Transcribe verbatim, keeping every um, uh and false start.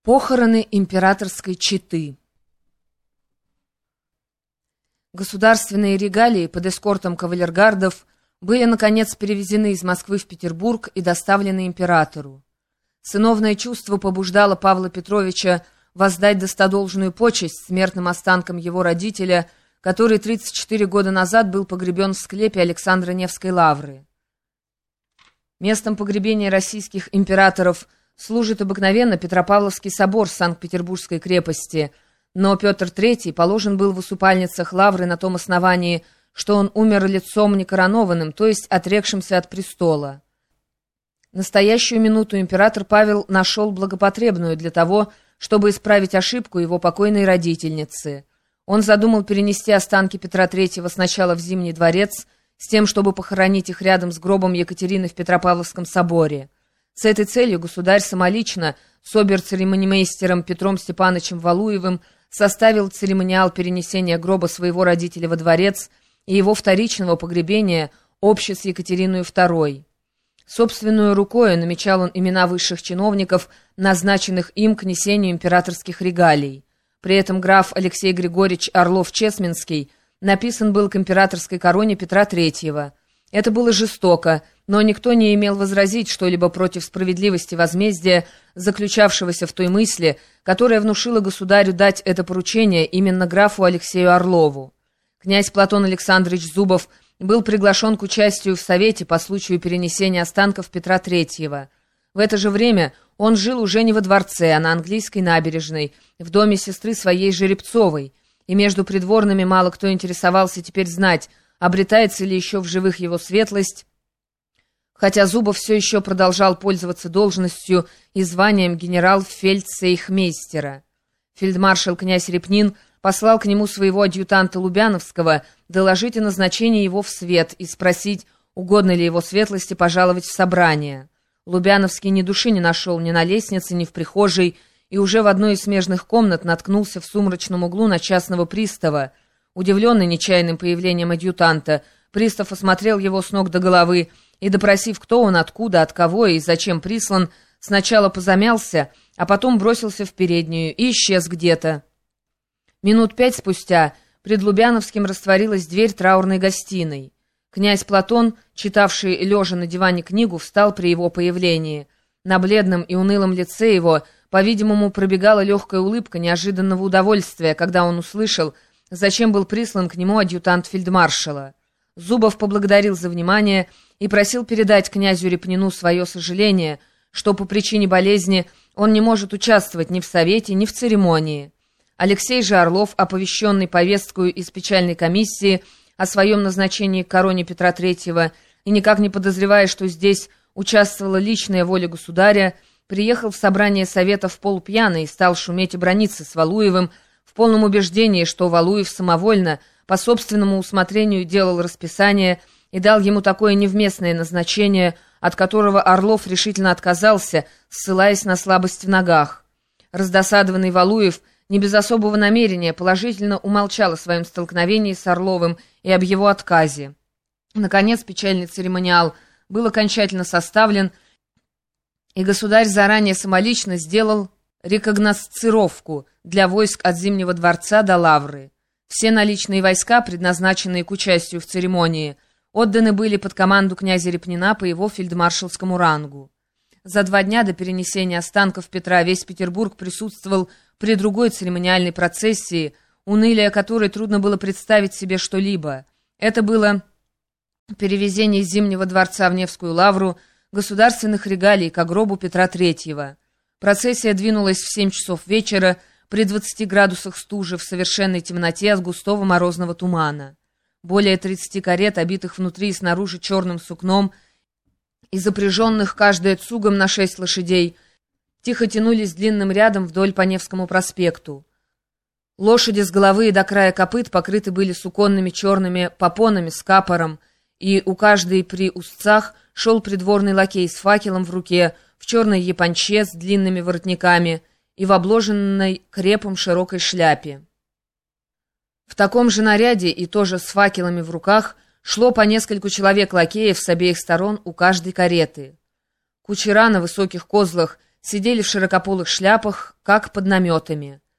Похороны императорской четы. Государственные регалии под эскортом кавалергардов были, наконец, перевезены из Москвы в Петербург и доставлены императору. Сыновное чувство побуждало Павла Петровича воздать достодолжную почесть смертным останкам его родителя, который тридцать четыре года назад был погребен в склепе Александра Невской лавры. Местом погребения российских императоров служит обыкновенно Петропавловский собор Санкт-Петербургской крепости, но Петр Третий положен был в усыпальницах лавры на том основании, что он умер лицом некоронованным, то есть отрекшимся от престола. Настоящую минуту император Павел нашел благопотребную для того, чтобы исправить ошибку его покойной родительницы. Он задумал перенести останки Петра Третьего сначала в Зимний дворец, с тем, чтобы похоронить их рядом с гробом Екатерины в Петропавловском соборе. С этой целью государь самолично с обер-церемонимейстером Петром Степановичем Валуевым составил церемониал перенесения гроба своего родителя во дворец и его вторичного погребения обще с Екатериной второй. Собственную рукою намечал он имена высших чиновников, назначенных им к несению императорских регалий. При этом граф Алексей Григорьевич Орлов-Чесменский написан был к императорской короне Петра Третьего. Это было жестоко, но никто не имел возразить что-либо против справедливости возмездия, заключавшегося в той мысли, которая внушила государю дать это поручение именно графу Алексею Орлову. Князь Платон Александрович Зубов был приглашен к участию в совете по случаю перенесения останков Петра Третьего. В это же время он жил уже не во дворце, а на английской набережной, в доме сестры своей Жеребцовой, и между придворными мало кто интересовался теперь знать, обретается ли еще в живых его светлость, хотя Зубов все еще продолжал пользоваться должностью и званием генерал-фельдцейхмейстера. Фельдмаршал князь Репнин послал к нему своего адъютанта Лубяновского доложить о назначении его в свет и спросить, угодно ли его светлости пожаловать в собрание. Лубяновский ни души не нашел ни на лестнице, ни в прихожей, и уже в одной из смежных комнат наткнулся в сумрачном углу на частного пристава. Удивленный нечаянным появлением адъютанта, пристав осмотрел его с ног до головы и, допросив, кто он, откуда, от кого и зачем прислан, сначала позамялся, а потом бросился в переднюю и исчез где-то. Минут пять спустя пред Лубяновским растворилась дверь траурной гостиной. Князь Платон, читавший лежа на диване книгу, встал при его появлении. На бледном и унылом лице его, по-видимому, пробегала легкая улыбка неожиданного удовольствия, когда он услышал, зачем был прислан к нему адъютант фельдмаршала. Зубов поблагодарил за внимание и просил передать князю Репнину свое сожаление, что по причине болезни он не может участвовать ни в совете, ни в церемонии. Алексей же Орлов, оповещенный повесткою из печальной комиссии о своем назначении к короне Петра Третьего и никак не подозревая, что здесь участвовала личная воля государя, приехал в собрание совета в полупьяный и стал шуметь и браниться с Валуевым, в полном убеждении, что Валуев самовольно, по собственному усмотрению делал расписание и дал ему такое невместное назначение, от которого Орлов решительно отказался, ссылаясь на слабость в ногах. Раздосадованный Валуев не без особого намерения положительно умолчал о своем столкновении с Орловым и об его отказе. Наконец печальный церемониал был окончательно составлен, и государь заранее самолично сделал рекогносцировку для войск от Зимнего дворца до Лавры. Все наличные войска, предназначенные к участию в церемонии, отданы были под команду князя Репнина по его фельдмаршалскому рангу. За два дня до перенесения останков Петра весь Петербург присутствовал при другой церемониальной процессии, унылие которой трудно было представить себе что-либо. Это было перевезение из Зимнего дворца в Невскую лавру государственных регалий ко гробу Петра Третьего. Процессия двинулась в семь часов вечера при двадцати градусах стужи в совершенной темноте от густого морозного тумана. Более тридцати карет, обитых внутри и снаружи черным сукном, и запряженных каждая цугом на шесть лошадей, тихо тянулись длинным рядом вдоль по Невскому проспекту. Лошади с головы и до края копыт покрыты были суконными черными попонами с капором, и у каждой при узцах шел придворный лакей с факелом в руке, в черной японче с длинными воротниками и в обложенной крепом широкой шляпе. В таком же наряде и тоже с факелами в руках шло по нескольку человек лакеев с обеих сторон у каждой кареты. Кучера на высоких козлах сидели в широкополых шляпах, как под наметами.